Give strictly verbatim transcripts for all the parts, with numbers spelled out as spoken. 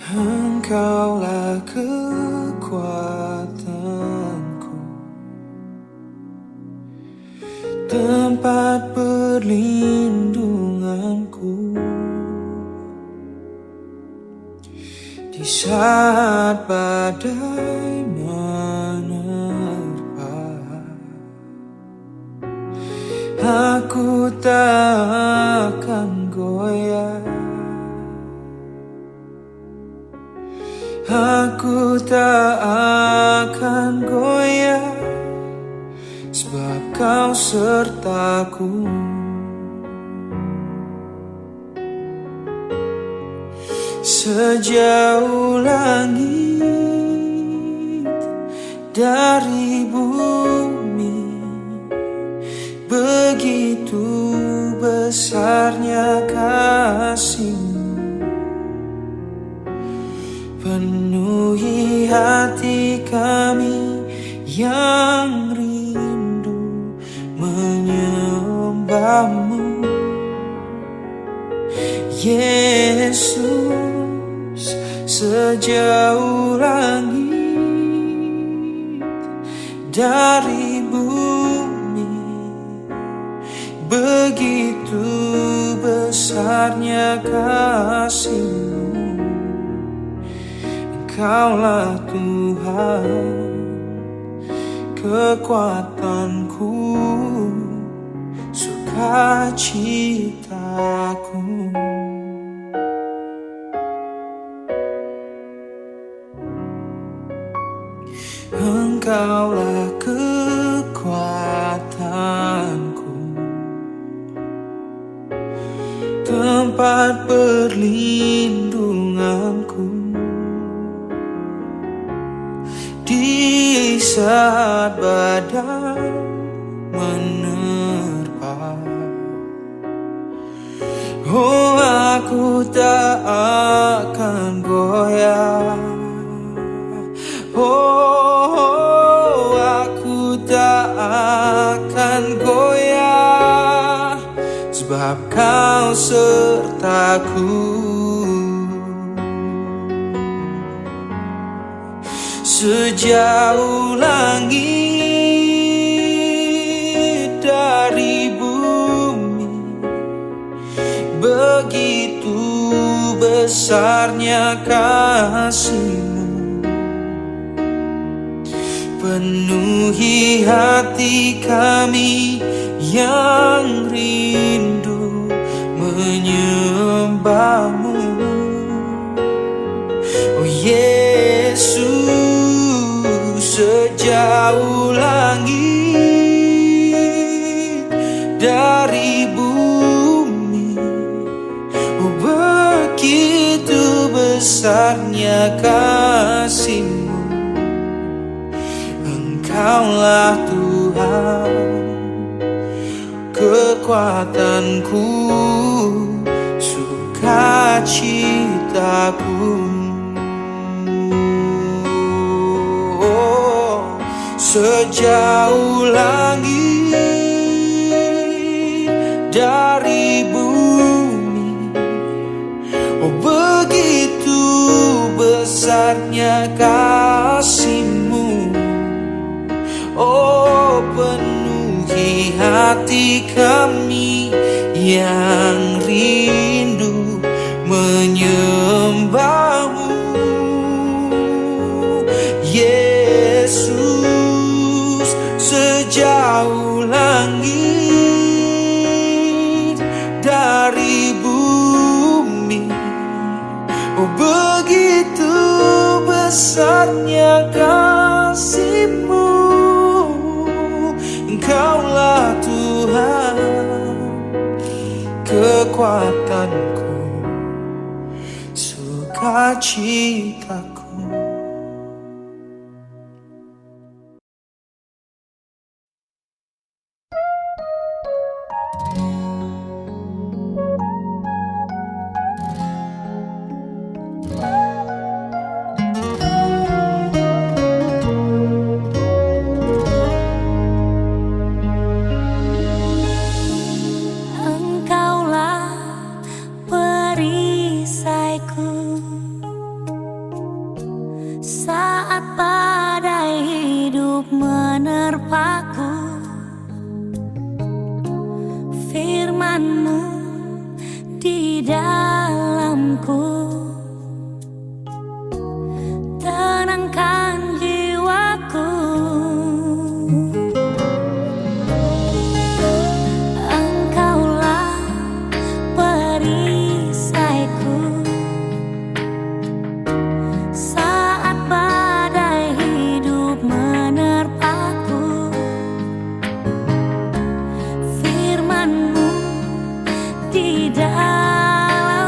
Engkaulah kekuatanku, tempat perlindunganku di saat badai menerpa. Aku tak akan goyah, aku tak akan goyah, sebab kau sertaku. Sejauh langit dari bumi, begitu besarnya kasih-Mu, penuhi hati kami yang rindu menyembah-Mu. Yesus, sejauh langit dari bumi, begitu besarnya kasih-Mu. Engkaulah Tuhan, kekuatanku, sukacitaku. Engkaulah kekuatanku, tempat perlindunganku di saat badai menerpa. Oh, aku tak akan goyah. Oh, aku tak akan goyah, sebab kau sertaku. Sejauh langit dari bumi, begitu besarnya kasih-Mu, penuhi hati kami yang rindu menyembah-Mu. Oh Yesus, sejauh langit dari bumi, oh begitu besarnya kasih-Mu. Engkaulah Tuhan, kekuatanku, sukacitaku. Oh, sejauh langit dari bumi, oh begitu besarnya kasih-Mu. Oh, penuhi hati kami yang rindu menyembah-Mu. Yesus, sejauh langit dari bumi, oh begitu besarnya kasih-Mu. Engkaulah Tuhan, kekuatanku, sukacitaku. Engkaulah perisaiku, menerpaku, firman-Mu di dalamku, tenangkan jiwaku. Engkaulah perisaiku saat badai hidup menerpaku, firman-Mu di dalam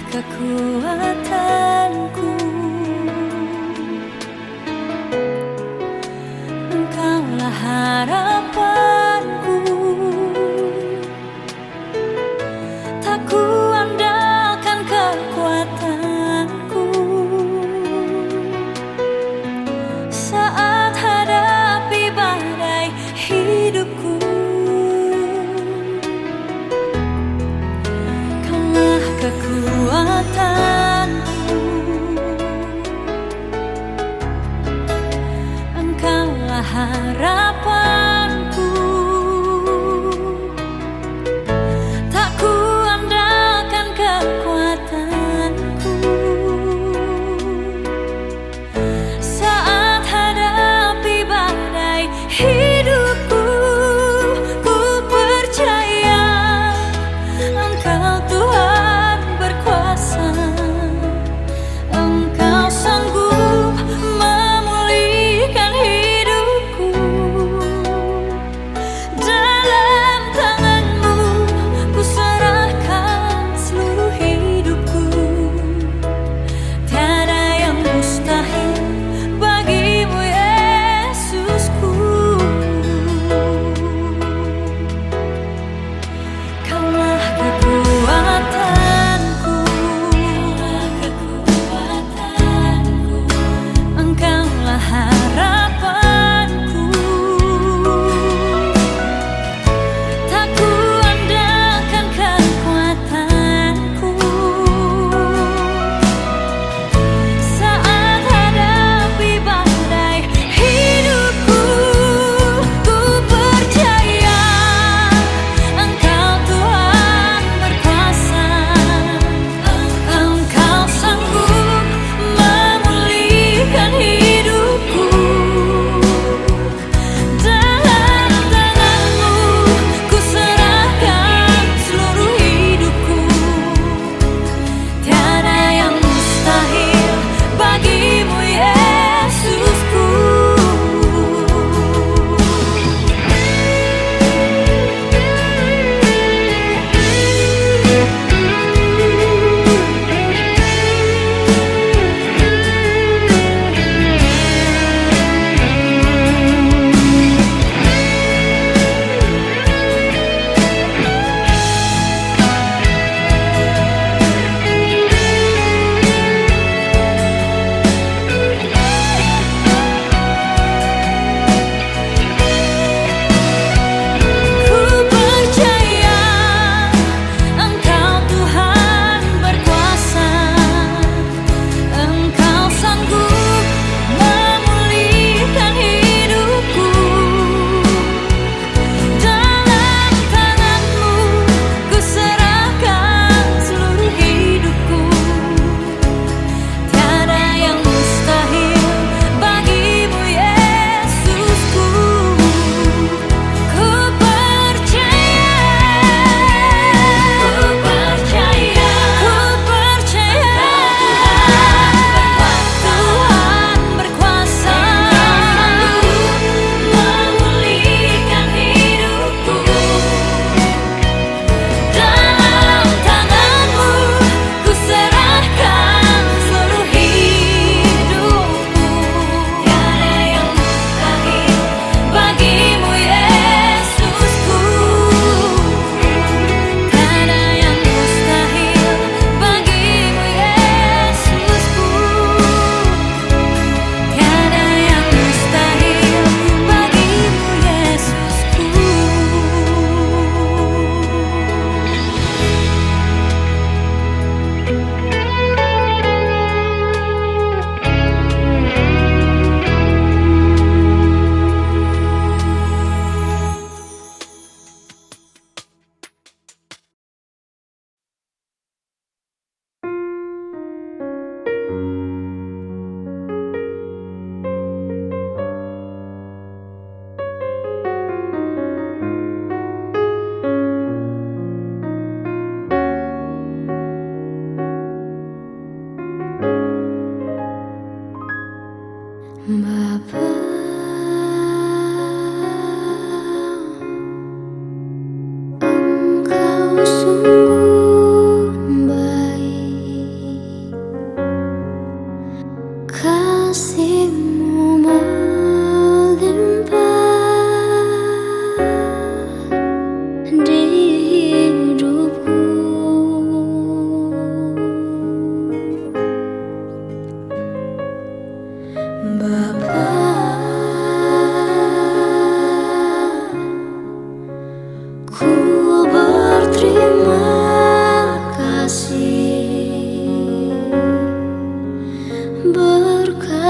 kekuatanku, Engkaulah harapanku. Tak kuandalkan kekuatanku saat hadapi badai hidupku. Kaulah kekuatanku,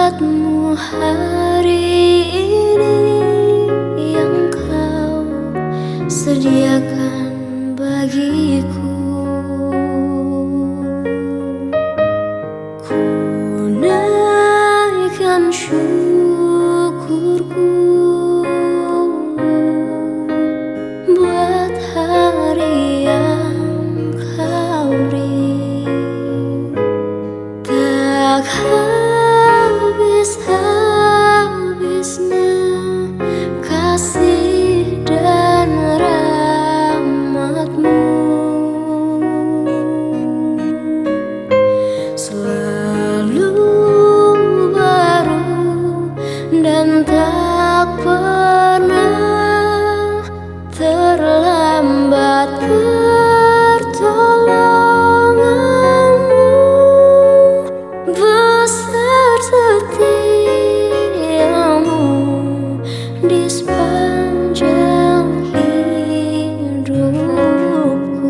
buatmu hari ini yang kau sediakan bagiku. Ku naikkan syukurku buat hari yang kau beri. Tak habis-habisnya kasih dan rahmat-Mu, selalu baru dan tak pernah terlambat. Pertolongan-Mu besar, setiamu di sepanjang hidupku.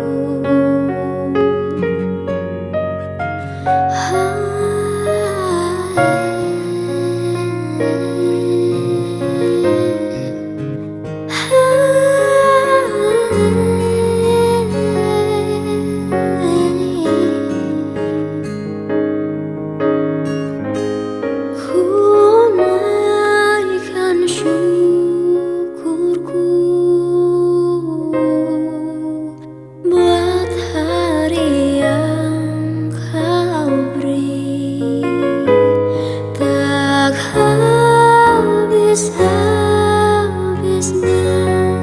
Habis-habisnya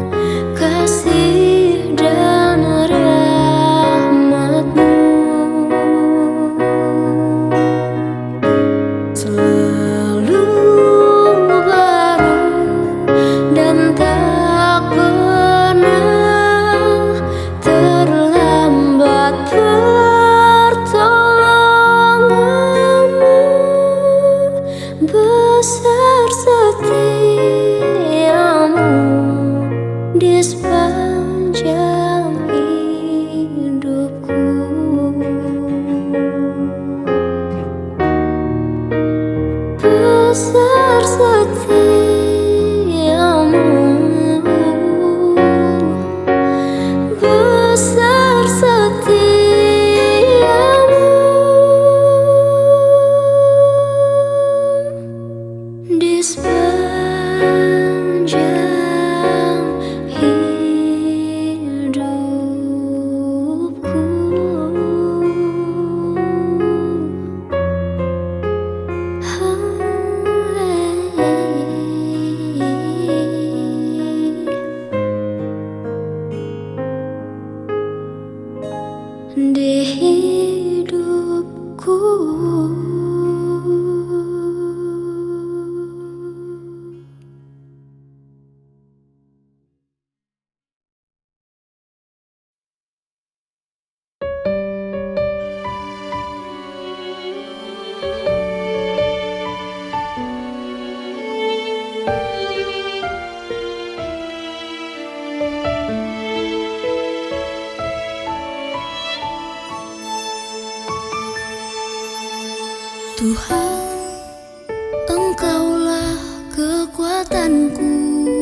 kasih dan rahmat-Mu, selalu baru dan tak pernah terlambat. Pertolongan-Mu besar, setiamu di sepanjang hidupku. Besar setiamu, besar setiamu di sepanjang hidupku. Di hidupku. Tuhan, Engkaulah kekuatanku.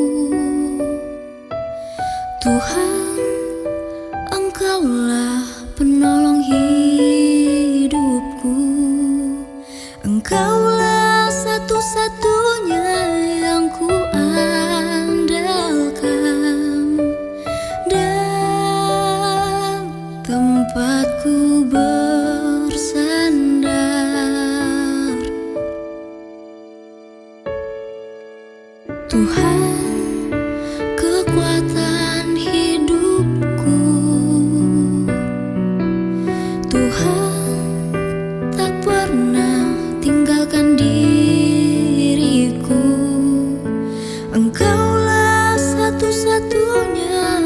Tuhan, Engkaulah penolong hidupku. Engkaulah satu-satunya yang ku andalkan dan tempatku bersandar. Tuhan, kekuatan hidupku. Tuhan, tak pernah tinggalkan diriku. Engkaulah satu-satunya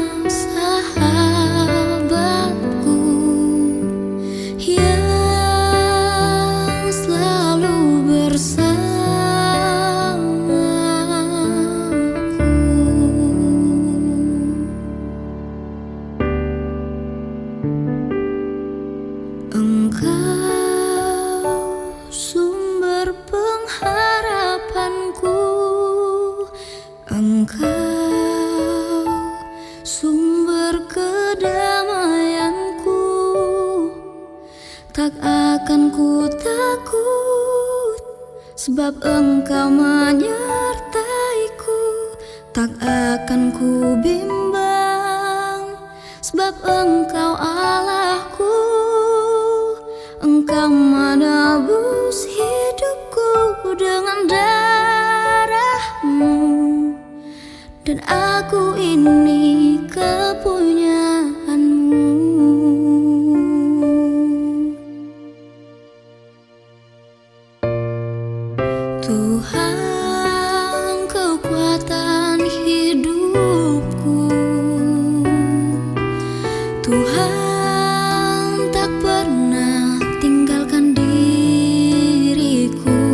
sahabatku yang selalu bersama. Engkau sumber Tak akan ku takut, sebab Engkau menyertaiku. Tak akan ku bimbang, sebab Engkau Allahku. Engkau menebus hidupku dengan darah-Mu, dan aku ini kepunyaan-Mu. Tuhan, kekuatan hidupku. Tuhan tak pernah tinggalkan diriku.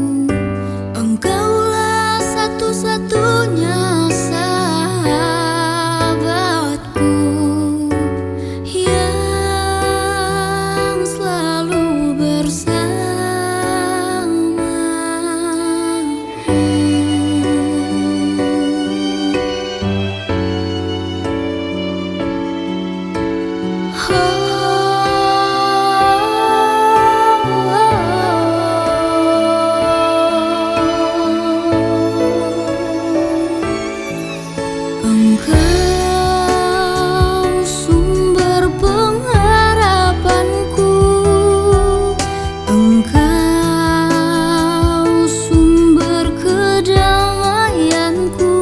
Engkaulah satu-satunya sahabatku yang selalu bersama. Engkau sumber pengharapanku, Engkau sumber kedamaianku.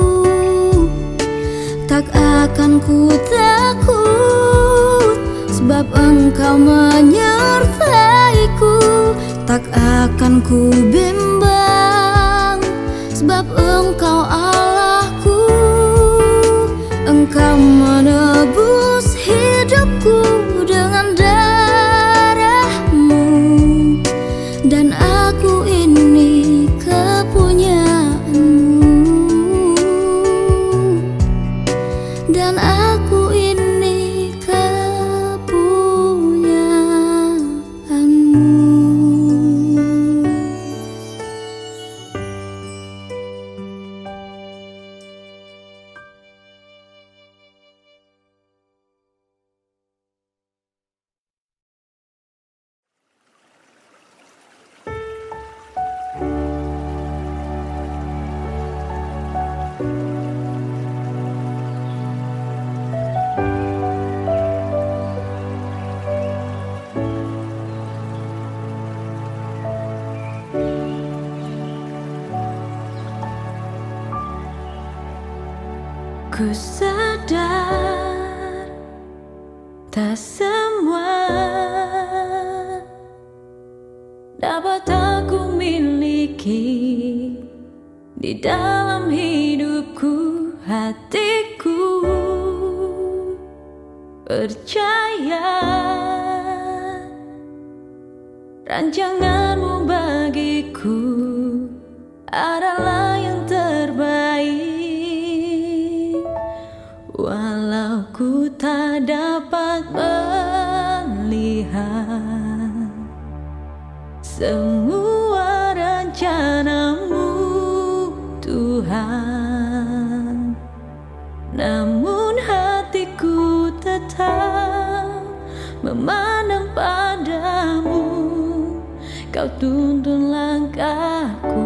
Tak akan ku takut, sebab Engkau menyertaiku. Tak akan ku bimbang, sebab Engkau Allahku. Engkau menebus hidupku dengan darah-Mu, dan aku ini kepunyaan-Mu, dan aku ini kepunyaan-Mu. Ku sadar tak semua dapat aku miliki di dalam hidupku. Hatiku percaya rancangan-Mu bagiku adalah yang terbaik. Walau ku tak dapat melihat semua rencana-Mu, Tuhan, namun hatiku tetap memandang padamu. Kau tuntun langkahku.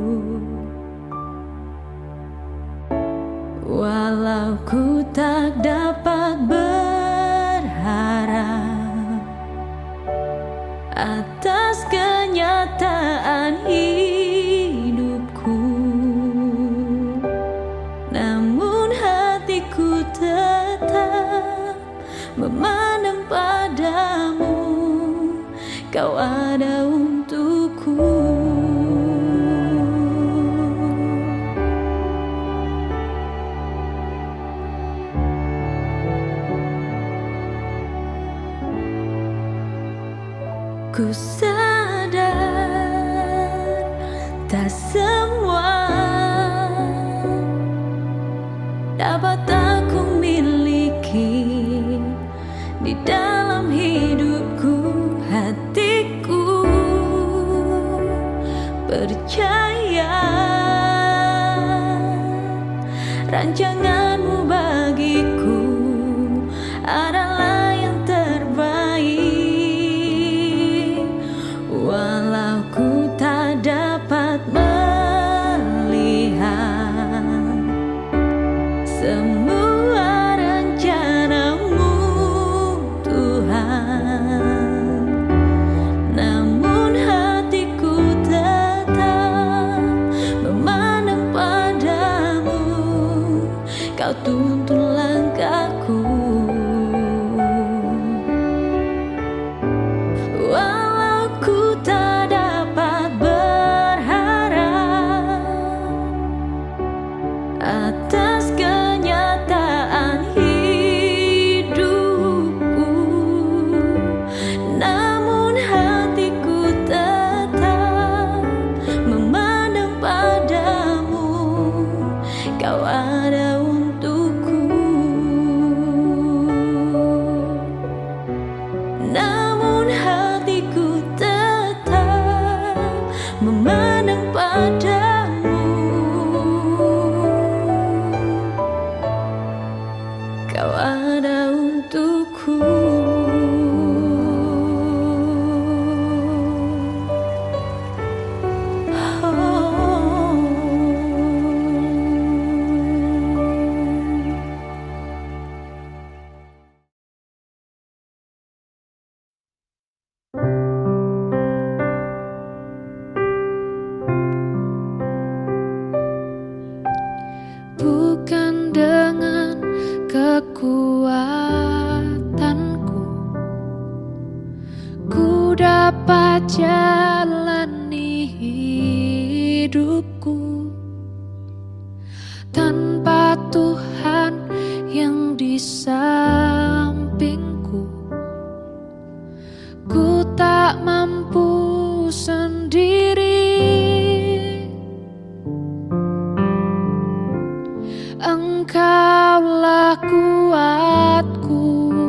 Walau ku tak dapat berharap atas kenyataan hidupku, namun hatiku tetap memandang padamu. Kau ada untukku. Ku sadar tak semua dapat aku miliki di dalam hidupku. Hatiku percaya rancangan-Mu bagiku adalah yang terbaik. dapat jalani hidupku tanpa Tuhan yang di sampingku. Ku tak mampu sendiri, Engkaulah kuatku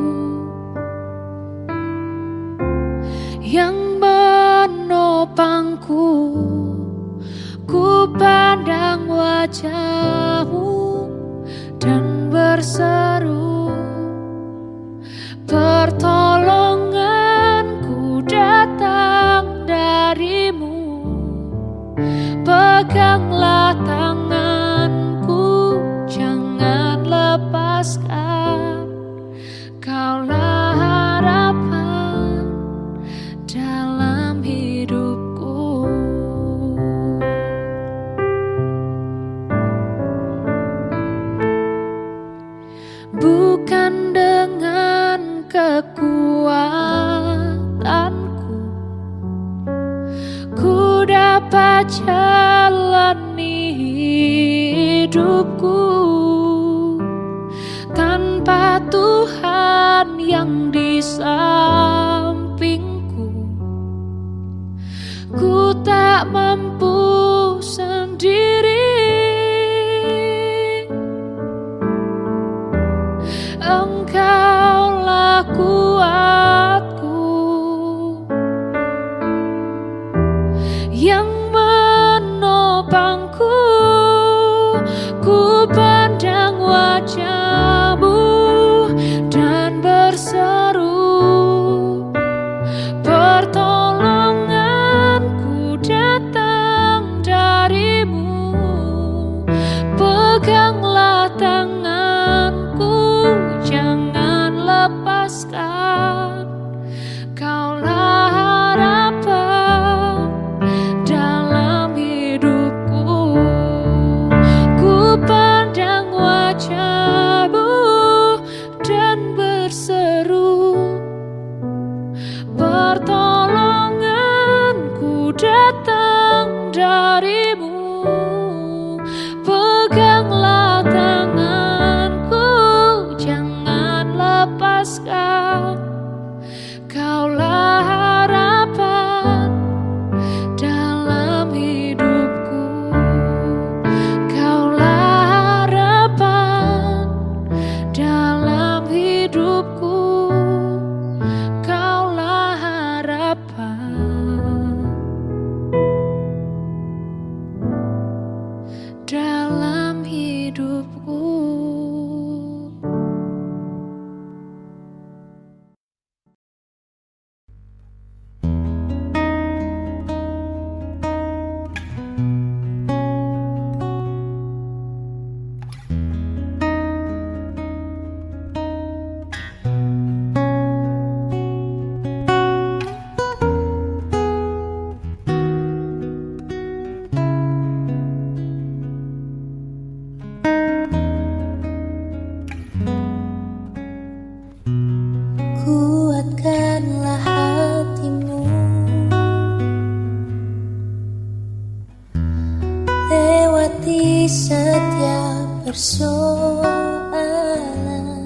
yang menopangku. Ku pandang wajah-Mu dan berseru, pertolonganku datang dari-Mu. Peganglah tanganku, jangan lepaskan. Kaulah harapan dalam hidupku. Bukan dengan kekuatanku ku dapat jalani hidupku tanpa Tuhan yang di sampingku. Ku tak mampu sendiri, Engkaulah kuatku yang menopangku. Ku pandang wajah-Mu dan berseru, pertolonganku datang dari-Mu. Peganglah tanganku, jangan lepaskan. Kaulah harapan dalam hidupku. Ku pandang wajah-Mu dan berseru, pertolonganku datang dari-Mu. Peganglah tanganku, jangan lepaskan. Kaulah harapan dalam hidupku. Kaulah harapan dalam hidupku. Kaulah harapan dalam hidupku. Kuatkanlah hatimu lewati setiap persoalan.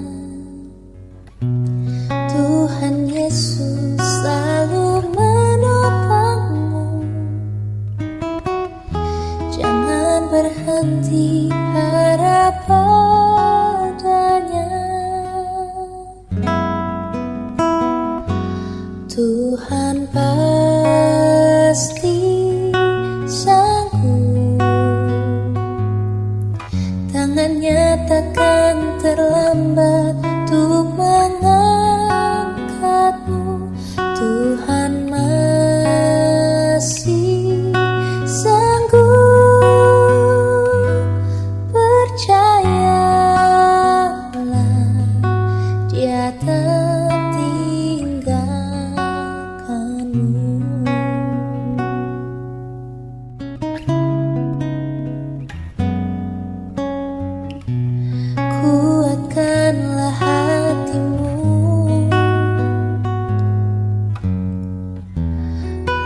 Tuhan Yesus selalu menopangmu. Jangan berhenti harap padanya. Tuhan pasti sanggup, tangannya takkan terlambat untuk mengangkatmu. Tuhan masih sanggup, percayalah Dia tak tinggalkanmu.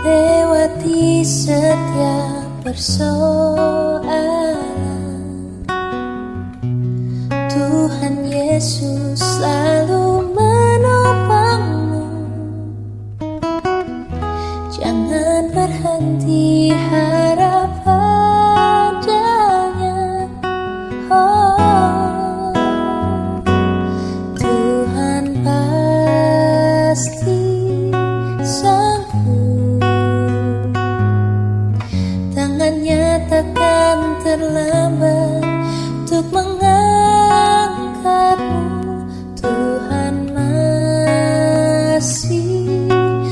lewati setiap persoalan. Tuhan Yesus selalu menopangmu. Jangan berhenti harap padanya. Oh, Tuhan pasti sanggup. Tangannya takkan terlambat untuk mengangkatmu. Tuhan masih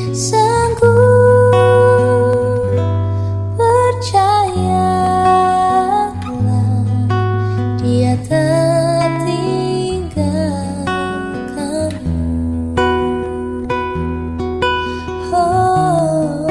sanggup. Percayalah, Dia tak tinggalkanmu. Oh,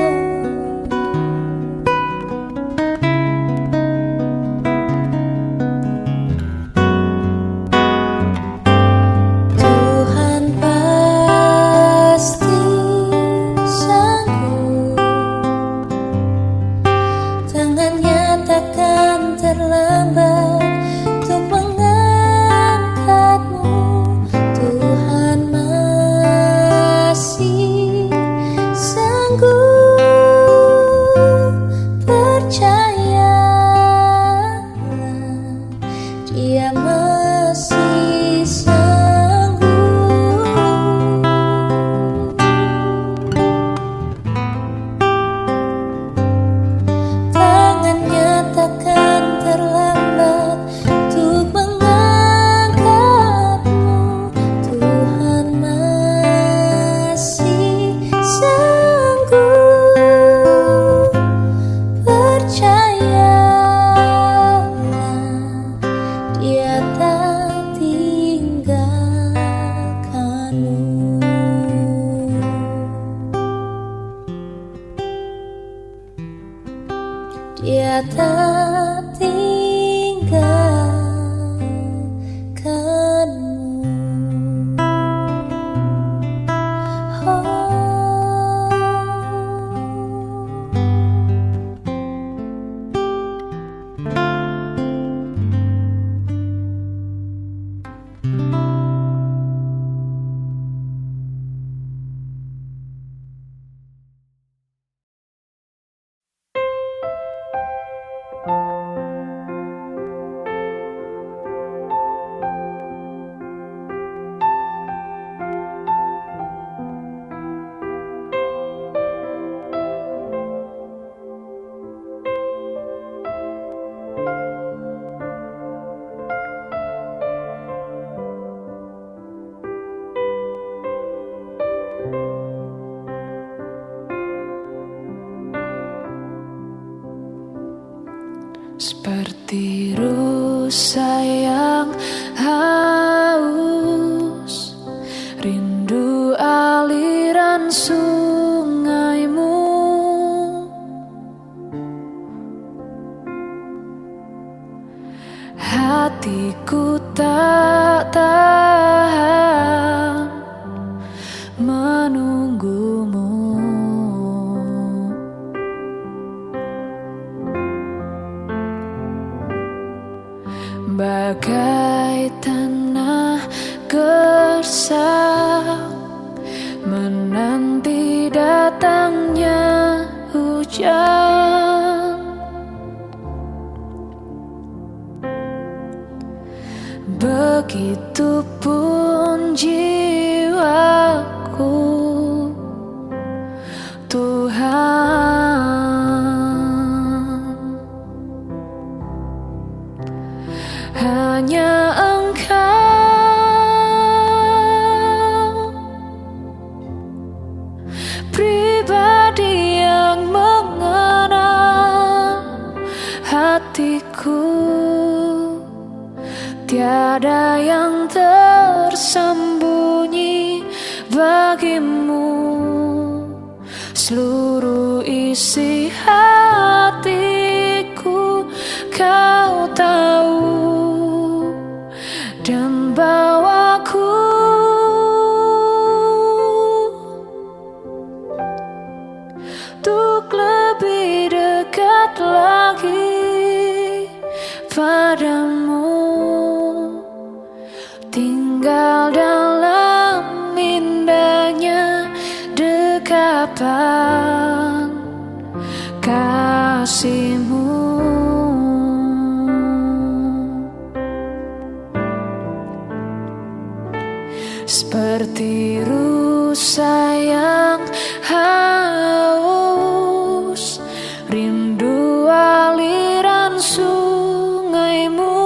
Tuhan pasti sanggup. Tangannya takkan terlambat untuk mengangkatmu. Tuhan masih sanggup. Percayalah, Dia masih sanggup. Tangannya takkan terlambat untuk mengangkatmu. Tuhan masih sanggup. Percayalah, Dia tak tinggalkanmu. Dia tak tinggalkanmu. Oh. Seperti rusa yang haus, rindu aliran sungaimu. Hatiku tak tahan menunggumu. Bagai tanah gersang menanti datangnya hujan. Begitupun jiwaku, Tuhan. Hanya Engkau pribadi yang mengenal hatiku. Tiada yang tersembunyi bagimu. Seluruh isi hatiku Kau tahu, dan bawaku untuk lebih dekat lagi padamu, tinggal dalam indahnya dekapan kasih-Mu. Seperti rusa yang haus, rindu aliran sungai-Mu.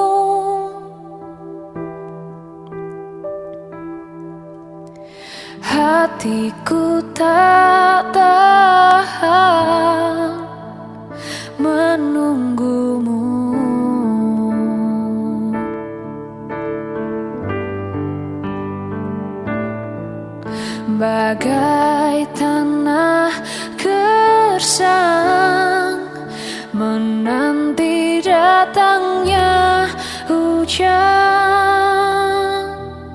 Hatiku tak tahan menunggu-Mu. Bagai tanah gersang menanti datangnya hujan,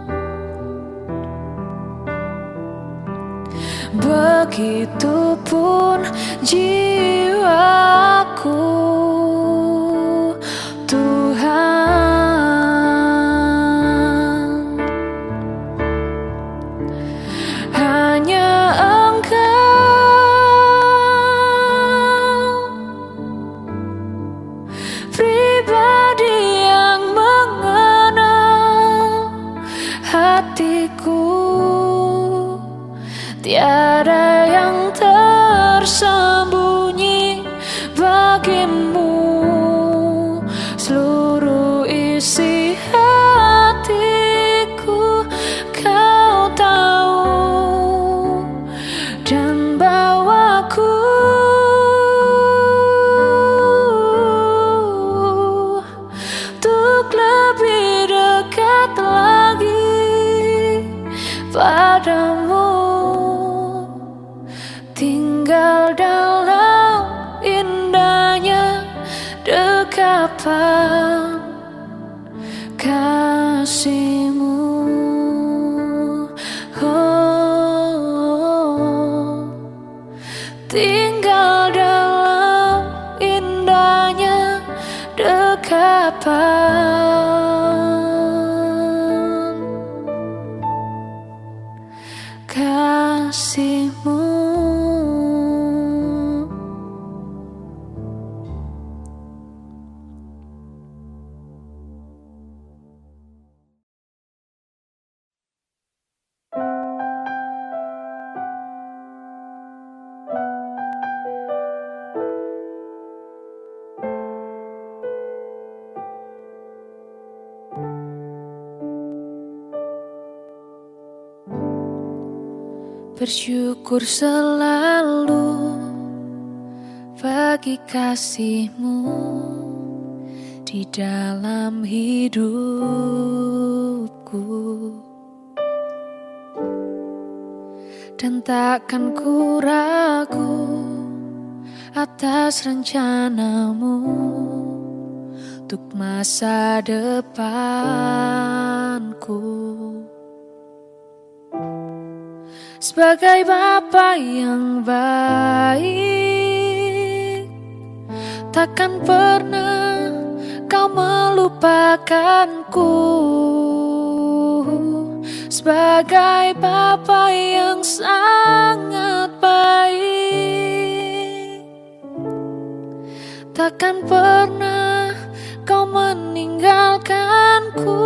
begitupun jiwaku, Tuhan. Hanya Engkau, pribadi yang mengenal hatiku, tiada yang tersembunyi bagimu. Seluruh isi hatiku Kau tahu, dan bawaku untuk lebih dekat lagi padamu, tinggal dalam indahnya dekapan kasih-Mu. Oh, tinggal dalam indahnya dekapan kasih-Mu. Bersyukur selalu bagi kasih-Mu di dalam hidupku, dan takkan ku ragu atas rencana-Mu untuk masa depanku. Sebagai Bapa yang baik, takkan pernah Kau melupakanku. Sebagai Bapa yang sangat baik, takkan pernah Kau meninggalkanku.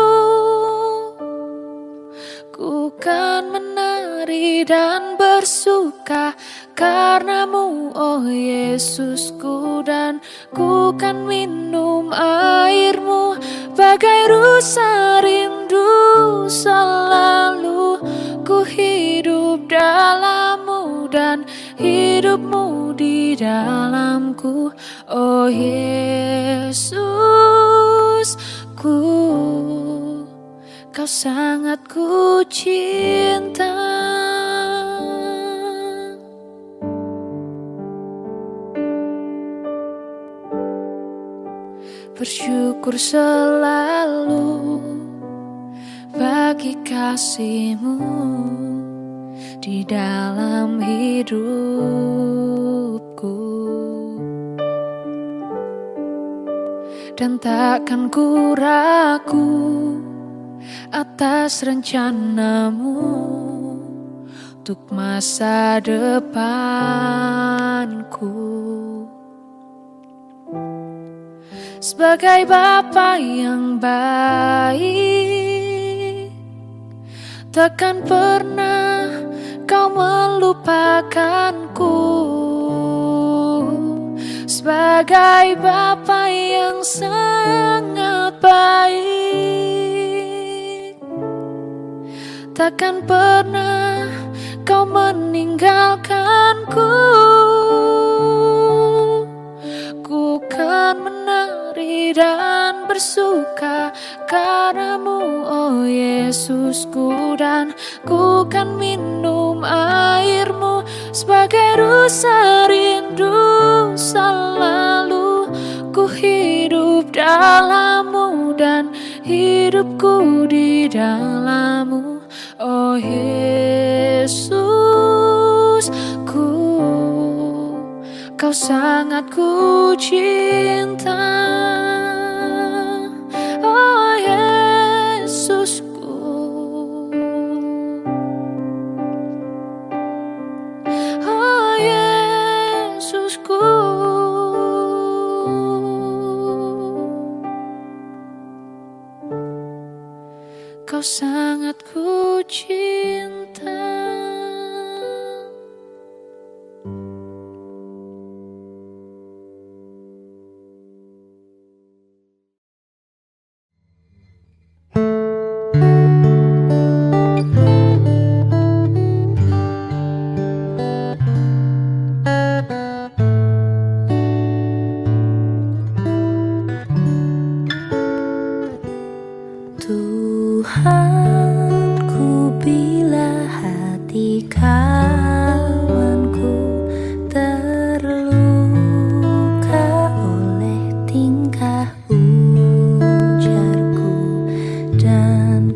Ku kan menari dan bersuka karena-Mu, oh Yesusku, dan ku kan minum air-Mu bagai rusa rindu. Selalu ku hidup dalam-Mu dan hidup-Mu di dalamku, oh Yesusku. Kau sangat ku cinta. Bersyukur selalu bagi kasih-Mu di dalam hidup. dan takkan ku ragu atas rencanamu untuk masa depanku. Sebagai bapa yang baik, takkan pernah kau melupakanku. Sebagai bapa yang sangat baik, takkan pernah kau meninggalkanku. Ku kan menari dan bersuka karenamu, oh Yesusku, dan ku kan minum airmu sebagai rasa rindu selalu. Ku hidup dalammu dan hidupku di dalammu, oh Yesusku, kau sangat ku cinta, oh Yesusku, oh Yesusku, kau sangat ku cinta. Tuhanku, bila hati kawanku terluka oleh tingkah ujarku dan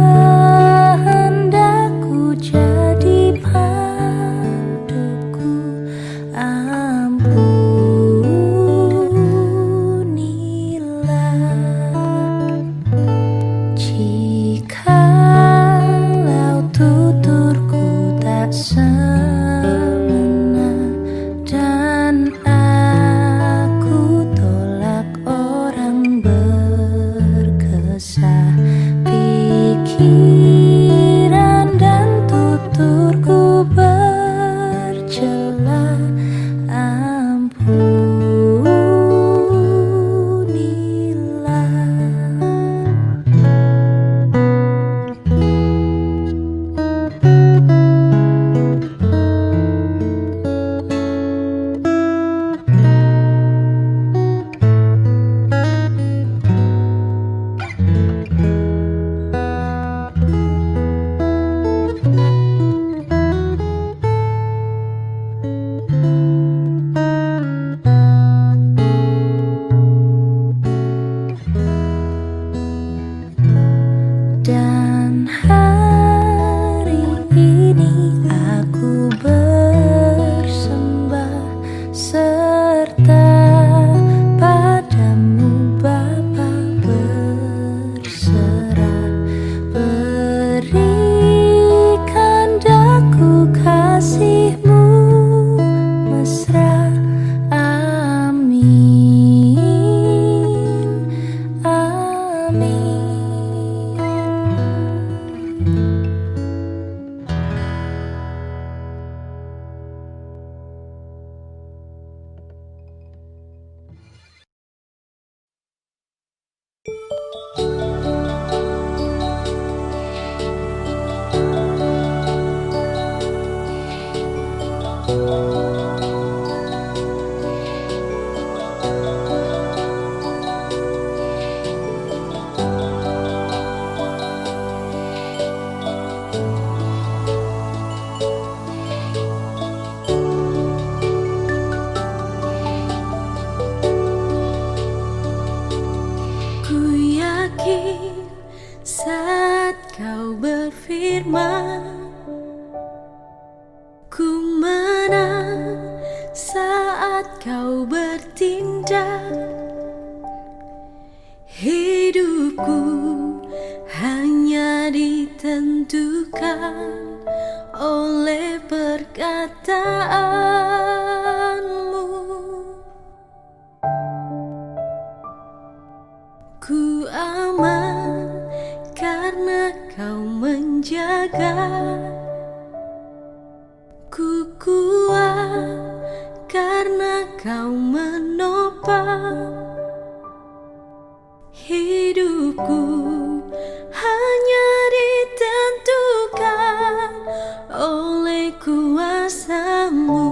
kehendakku jadi paduku, ampunilah. Jikalau tuturku tak semena dan aku tolak orang berkesah, pikiran dan tuturku bercela, dan hari ini aku bersembah serta padamu Bapa, berserah, berikan daku kasih-Mu mesra, amin, amin. Saat kau berfirman, ku menang dipulikan oleh perkataanmu. Ku aman karena kau menjaga. Ku kuat karena kau menopang hidupku. Hanya ditentukan oleh kuasa-Mu.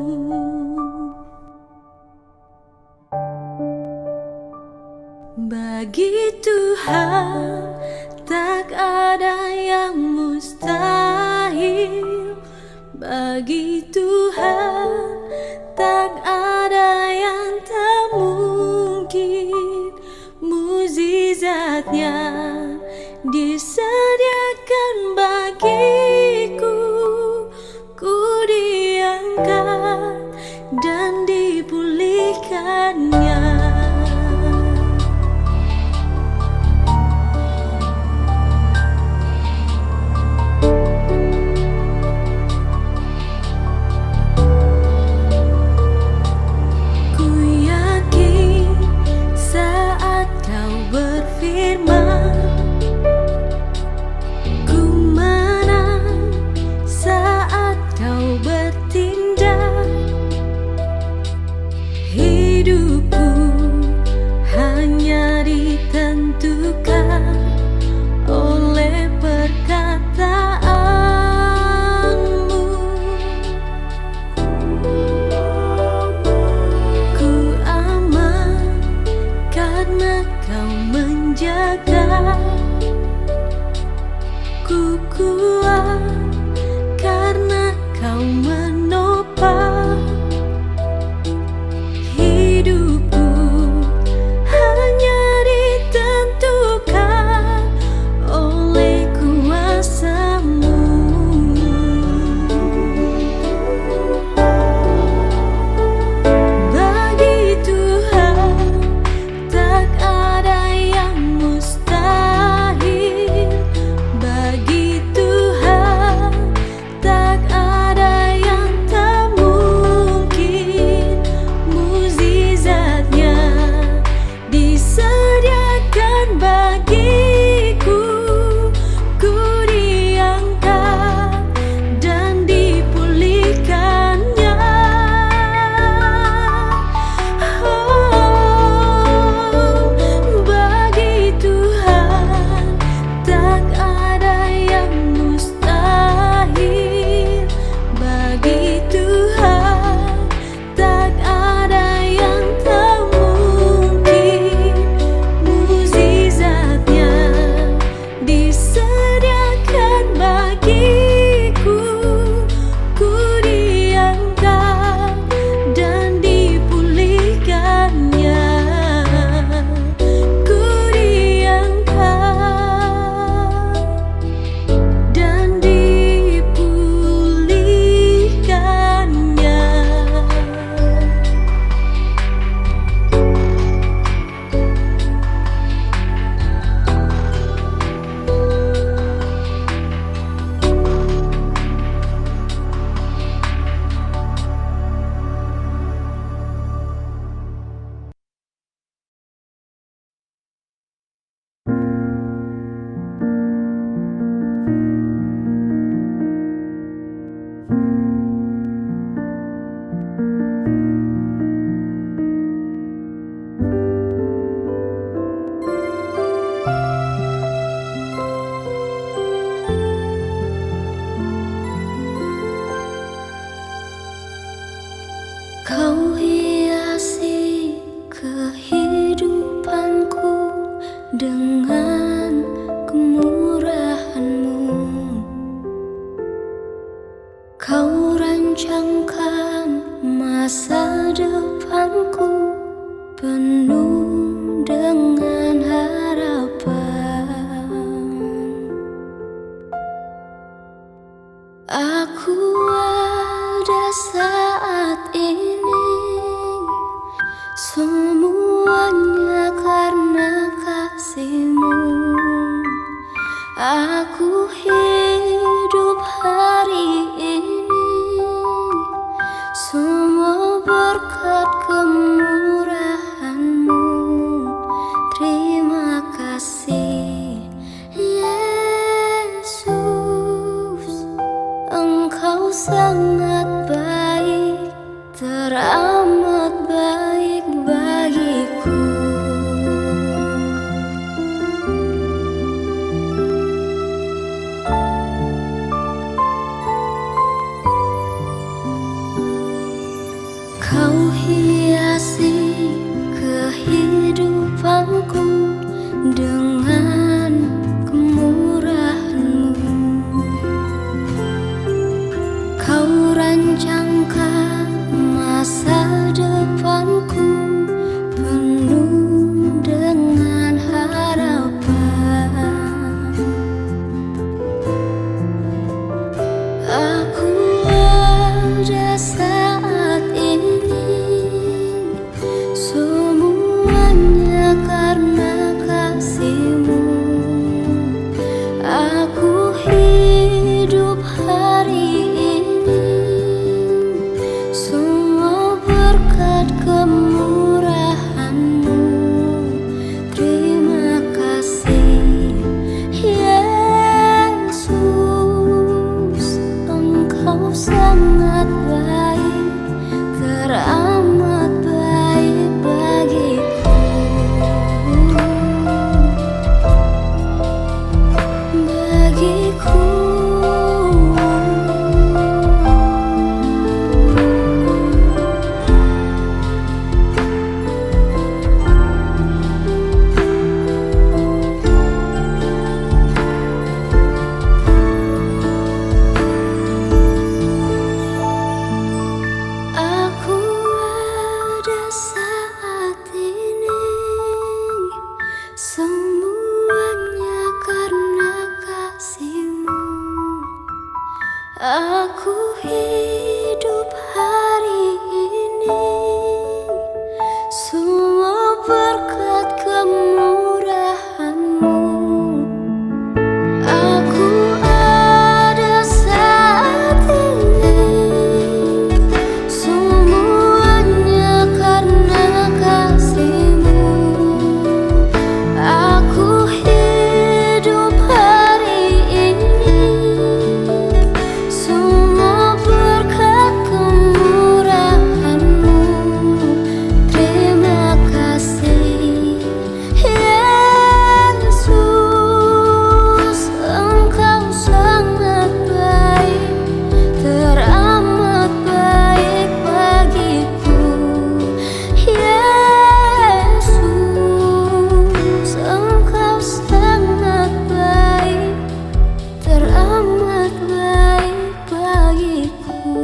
Bagi Tuhan tak ada yang mustahil. Bagi Tuhan tak ada yang tak mungkin. Mukjizatnya disediakan bagiku. Ku diangkat dan dipulihkannya. Ku kuat karena kau menopang hidupku. Hanya ditentukan oleh kuasa-Mu. Bagi Tuhan tak ada yang mustahil. Bagi Tuhan tak ada yang tak mungkin. Mukjizatnya disediakan bagiku. Ku diangkat dan dipulihkannya. Oh, bagi Tuhan tak ada yang mustahil. Bagi Tuhan tak ada yang tak mungkin. Mukjizatnya disediakan bagiku. Ku diangkat dan dipulihkannya. Ku diangkat dan dipulihkannya. Kau hiasi kehidupanku dengan kemurahan-Mu. Kau rancangkan masa depanku penuh dengan harapan. Aku ada saat ini, semuanya karena kasih-Mu. Aku hidup berkat kemurahan-Mu. Terima kasih Yesus, Engkau sangat baik, teramat baik bagiku. Kau hiasi kehidupanku dengan kemurahan-Mu. Kau rancangkan masa depanku penuh dengan harapan. Aku ada saat ini semuanya karena kasih-Mu. Aku hidup hari ini semua berkat kemurahan-Mu. Terima kasih Yesus, Engkau sangat baik, teramat baik bagiku. Bagiku. Aku ada saat ini semuanya karena kasih-Mu. Aku hidup hari ini semua berkat kemurahan-Mu. Aku ada saat ini semuanya karena kasih-Mu. Aku hidup hari ini semua berkat kemurahan-Mu. Terima kasih Yesus, Engkau sangat baik, teramat baik bagiku. Yesus, Engkau sangat baik, teramat baik bagiku.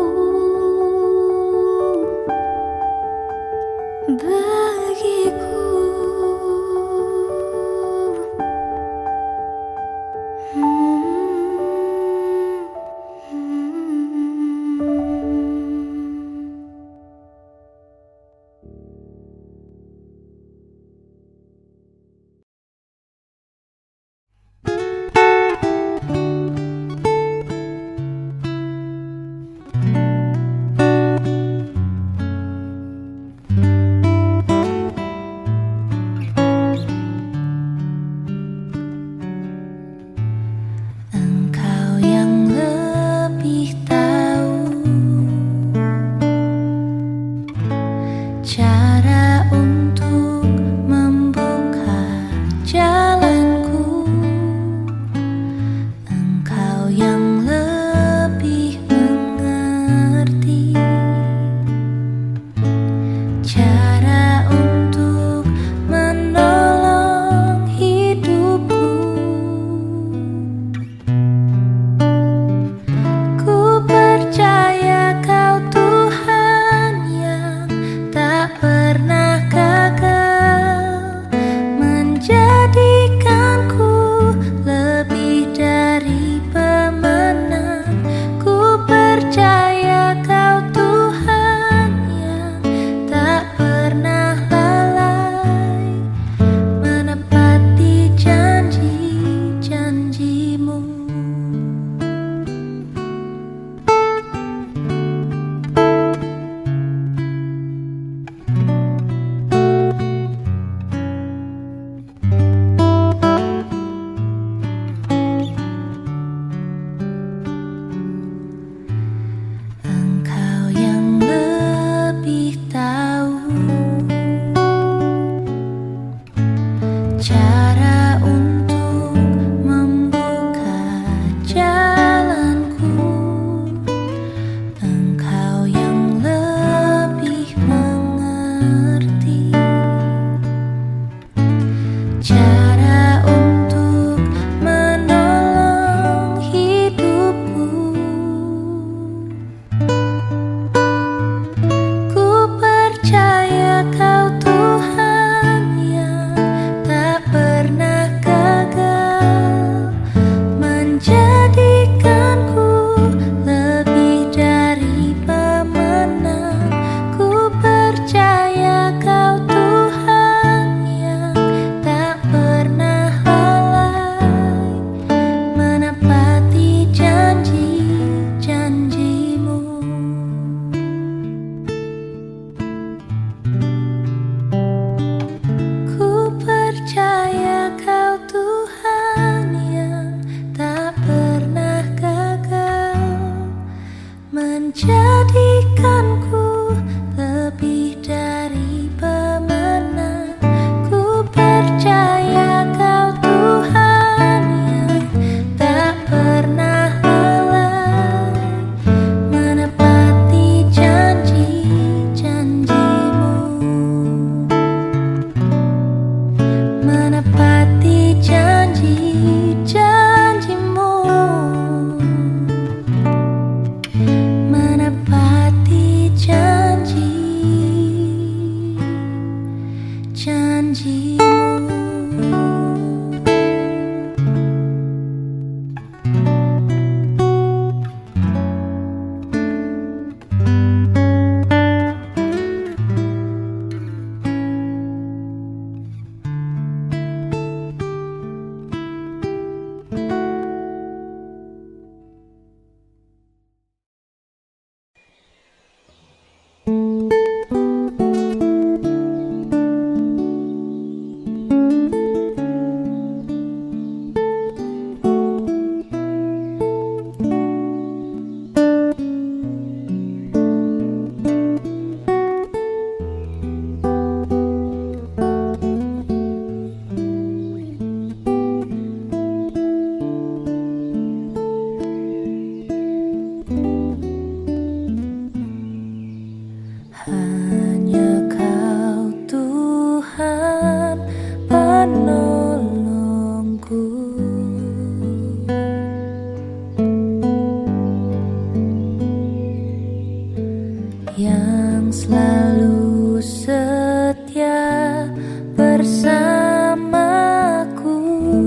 Bagiku. Engkau yang lebih tahu cara untuk membuka jalanku. Engkau yang lebih mengerti cara untuk menolong hidupku. Ku percaya Kau Tuhan yang tak pernah Hanya Kau Tuhan penolongku, yang selalu setia bersamaku.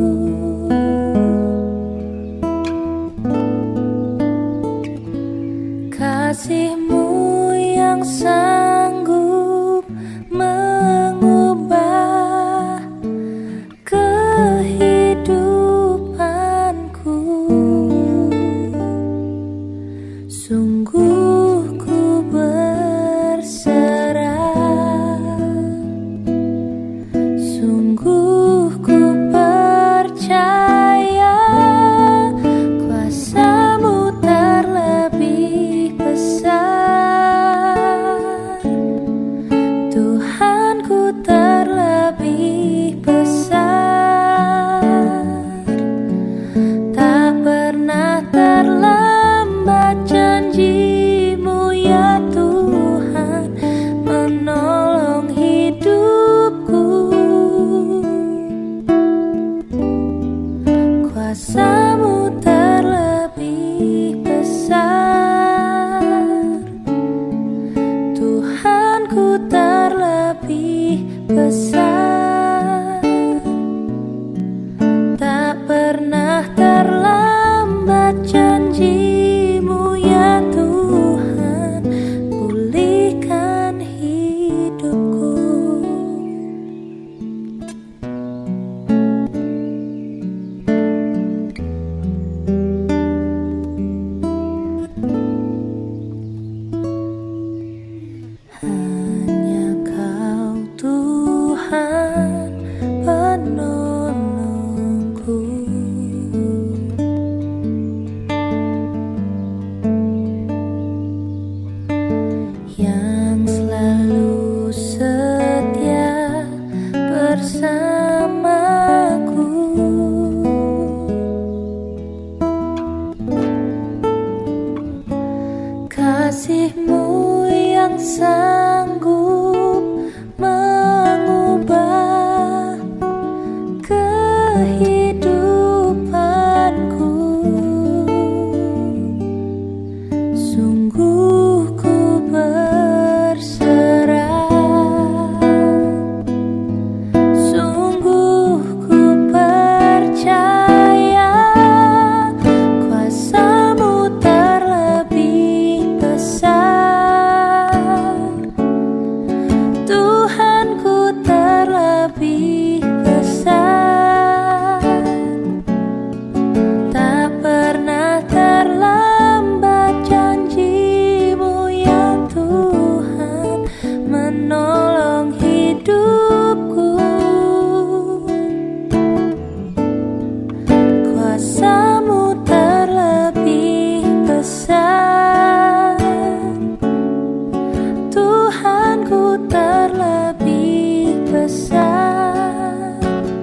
Kasih-Mu yang sanggup mengubah kehidupanku. Sungguh ku berserah, sungguh ku percaya kuasa-Mu terlebih besar. Tuhanku terlebih besar. Tak pernah terlambat janji-Mu ya Tuhan menolong hidupku. Kuasa-Mu terlebih besar. Tuhanku terlebih besar. Tak pernah terlambat janji-Mu ya Tuhan pulihkan hidupku. Hanya Kau Tuhan penolongku, yang selalu setia bersamaku. Kasih-Mu yang sanggup mengubah kehidupanku. Sungguh ku berserah, sungguh ku percaya kuasa-Mu terlebih besar. Tuhanku terlebih besar. Tak pernah terlambat janji-Mu ya Tuhan menolong hidupku. Kuasa-Mu terlebih besar. Tuhanku terlebih besar.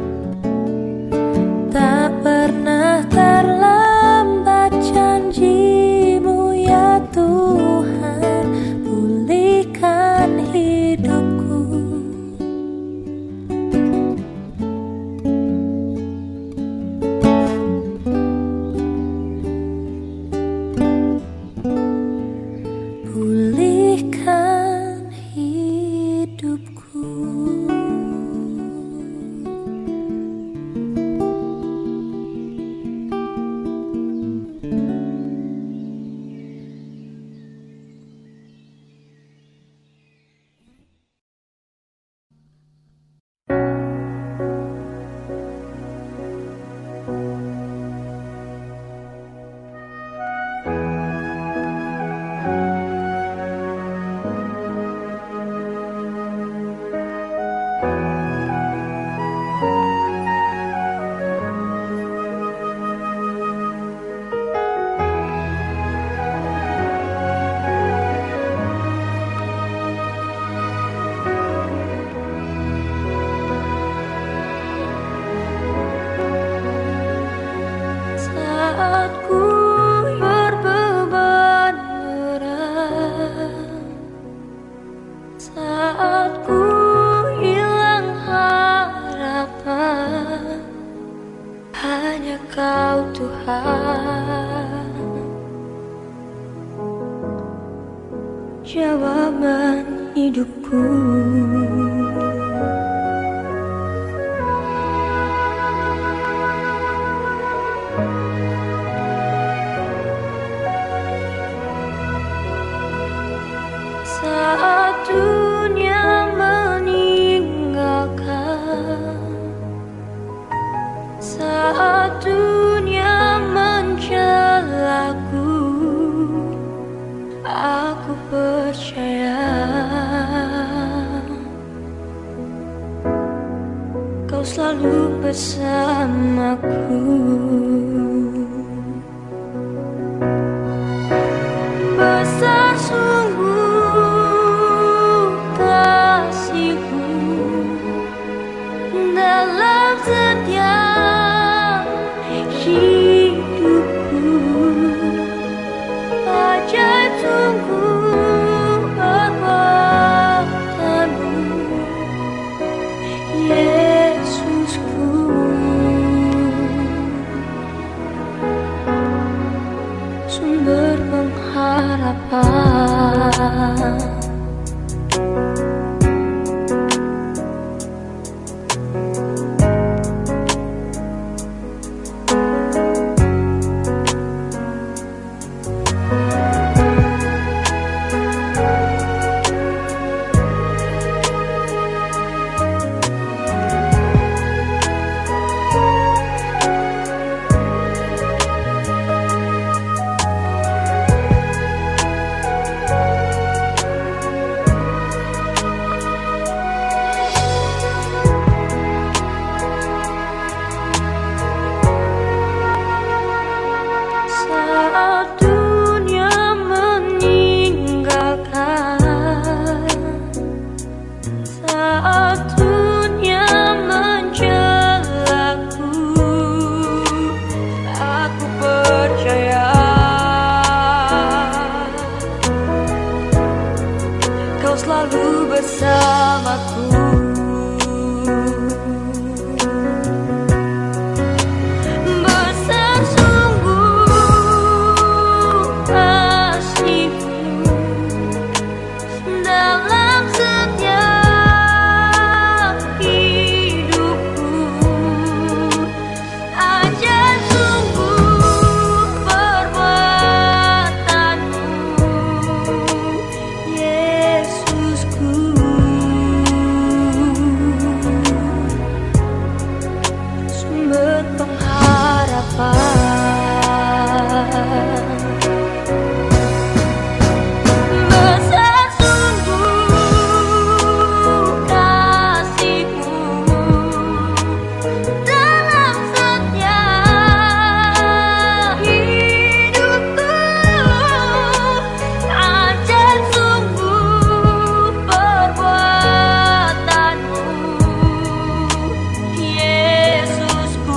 Tak pernah terlambat janji-Mu ya Tuhan pulihkan hidup. Saat ku hilang harapan, hanya Kau Tuhan jawaban hidupku. Saat dunia meninggalkan, saat dunia mencelaku, aku percaya Kau selalu bersamaku. Besar sungguh kasih-Mu dalam setiap hidupku. Ajaib sungguh perbuatan-Mu, Yesusku. Sumber pengharapan. Saat dunia meninggalkan, saat dunia mencelaku, aku percaya Kau selalu bersamaku. Besar sungguh kasih-Mu dalam setiap hidupku. Ajaib sungguh perbuatan-Mu, Yesusku. Sumber pengharapan. Besar sungguh kasih-Mu dalam setiap hidupku. Ajaib sungguh perbuatan-Mu, Yesusku.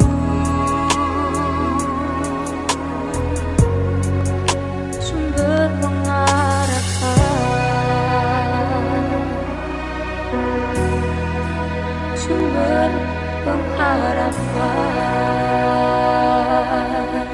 Sumber pengharapan. Sumber pengharapan.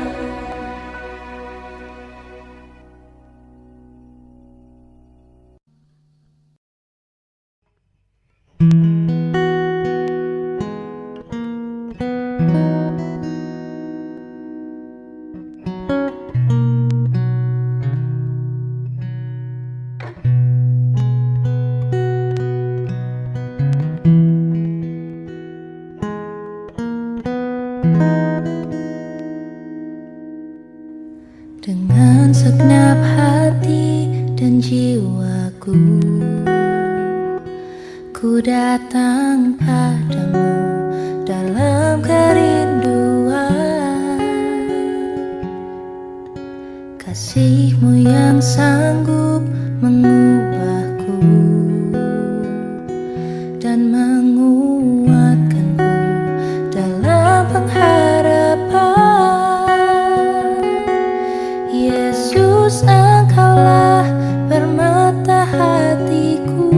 Dengan segenap hati dan jiwaku, ku datang padamu dalam kerinduan. Kasih-Mu yang sanggup mengubahku dan menguatkanku dalam pengharapan. Yesus, Engkaulah permata hatiku.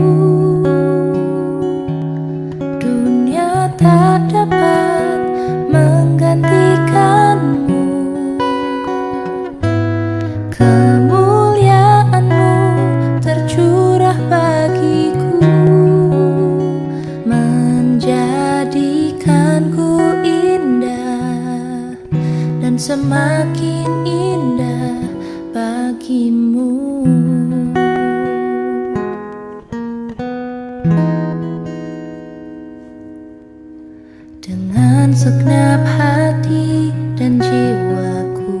Dengan segenap hati dan jiwaku,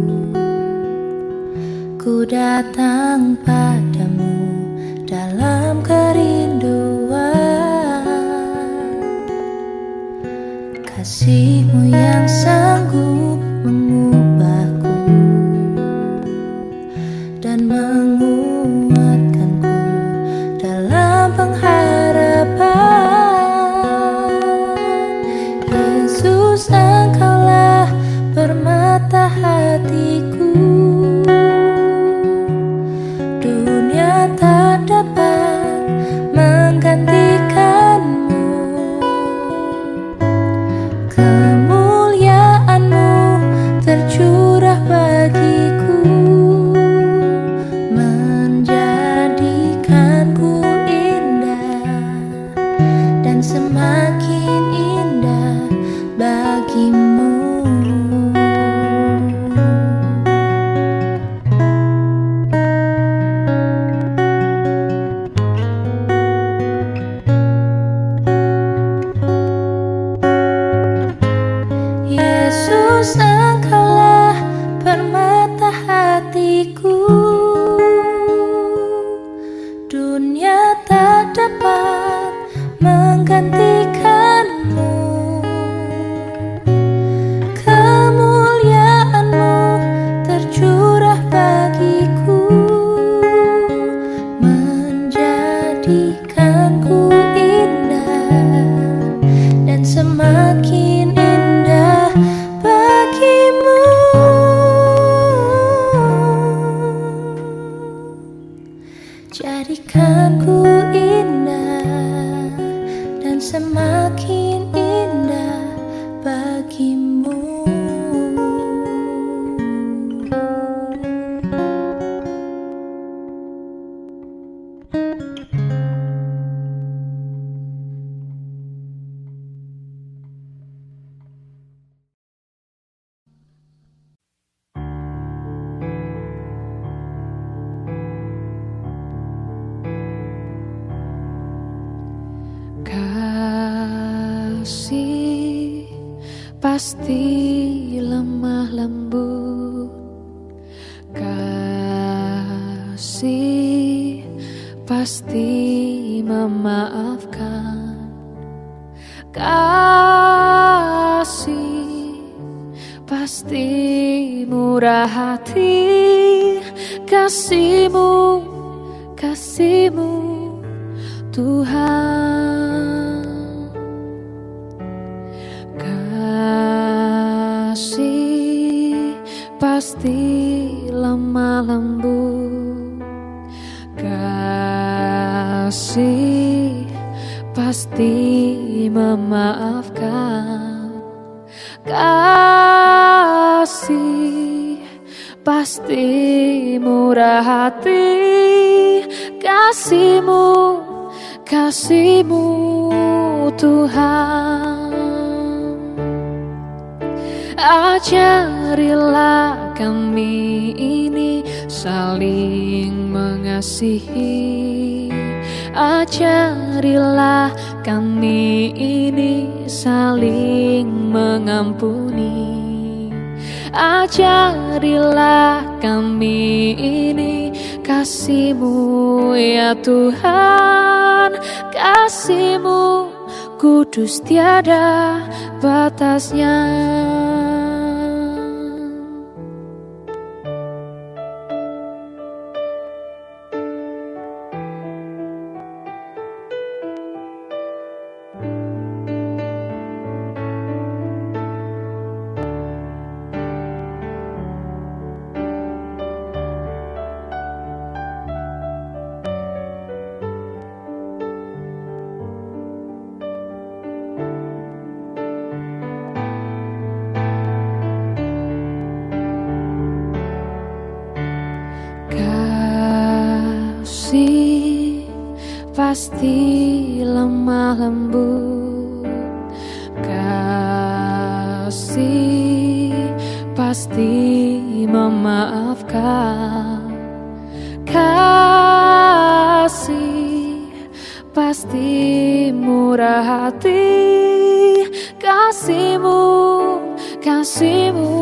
ku datang padamu dalam kerinduan. Kasih-Mu yang sanggup mengubahku dan menguatkanku dalam pengharapan. Yesus, Engkaulah permata hatiku. Dunia tak dapat menggantikanmu. Kemuliaan-Mu tercurah bagiku, menjadikanku indah dan semakin indah bagimu. Yesus, Engkaulah permata hatiku. Dunia tak dapat menggantikanmu. Kemuliaan-Mu tercurah bagiku, menjadikanku indah dan semakin indah bagimu. Jadikanku indah dan semakin indah bagimu. Kasih pasti lemah lembut, kasih pasti memaafkan, kasih pasti murah hati. Kasih-Mu, kasih-Mu Tuhan. Kasih pasti lemah lembut, kasih pasti memaafkan, kasih pasti murah hati. Kasih-Mu, kasih-Mu Tuhan. Ajarilah kami ini saling mengasihi. Ajarilah kami ini saling mengampuni. Ajarilah kami ini kasih-Mu ya Tuhan. Kasih-Mu kudus tiada batasnya. Kasih pasti lemah lembut, kasih pasti memaafkan, kasih pasti pasti murah hati. Kasih-Mu, kasih-Mu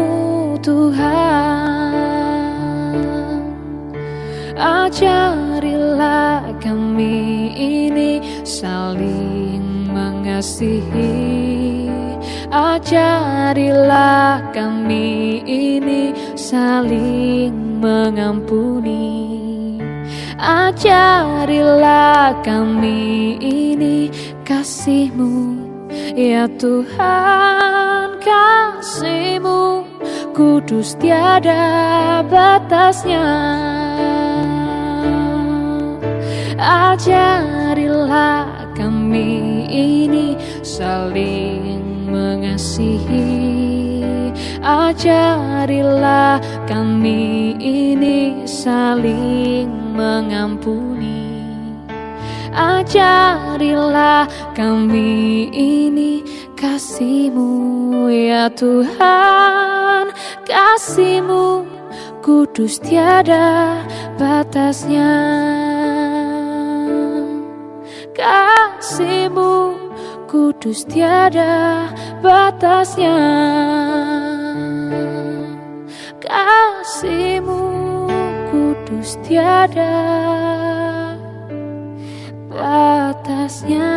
Tuhan, ajarilah kami ini saling mengasihi. Ajarilah kami ini saling mengampuni. Ajarilah kami ini kasih-Mu, ya Tuhan, kasih-Mu kudus tiada batasnya. Ajarilah kami ini saling mengasihi. Ajarilah kami ini saling mengampuni. Ajarilah kami ini kasih-Mu, ya Tuhan, kasih-Mu kudus tiada batasnya. Kasih-Mu kudus tiada batasnya. Kasih-Mu kudus tiada batasnya.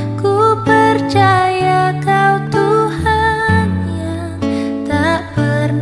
Percaya Kau Tuhan yang tak pernah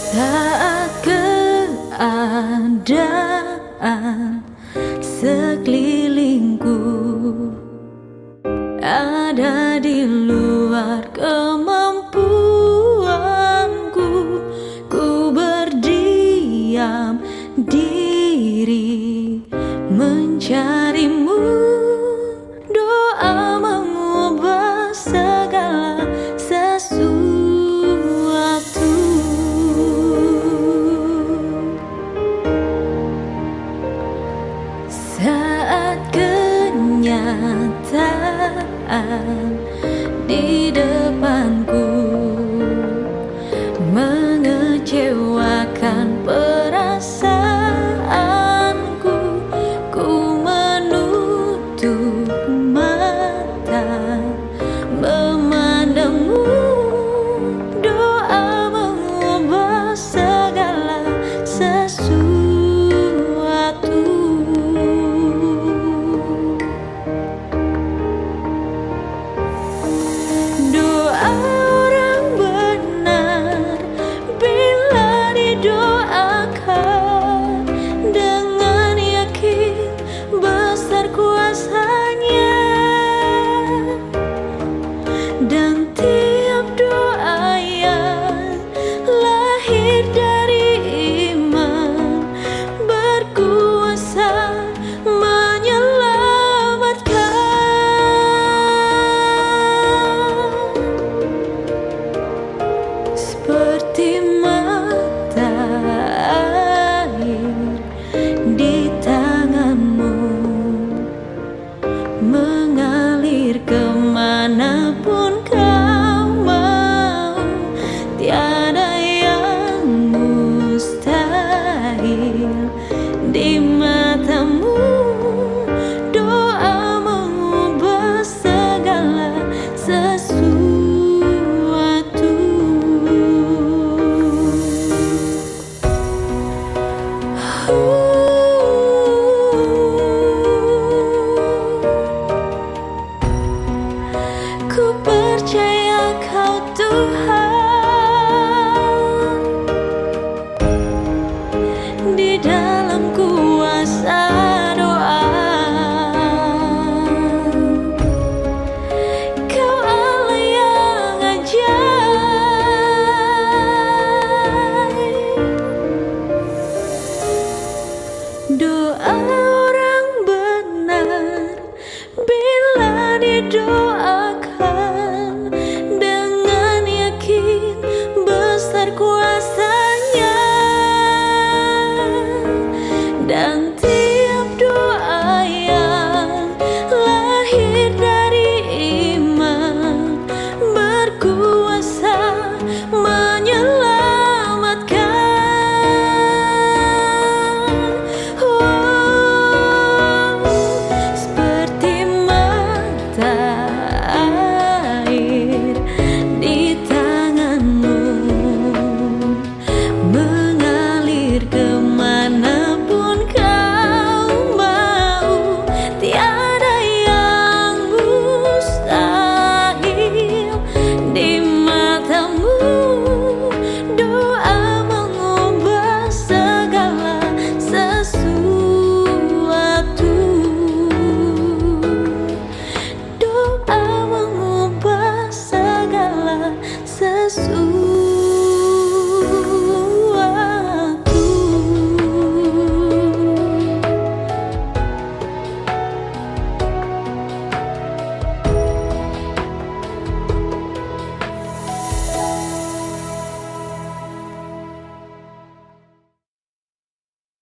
tak akan ada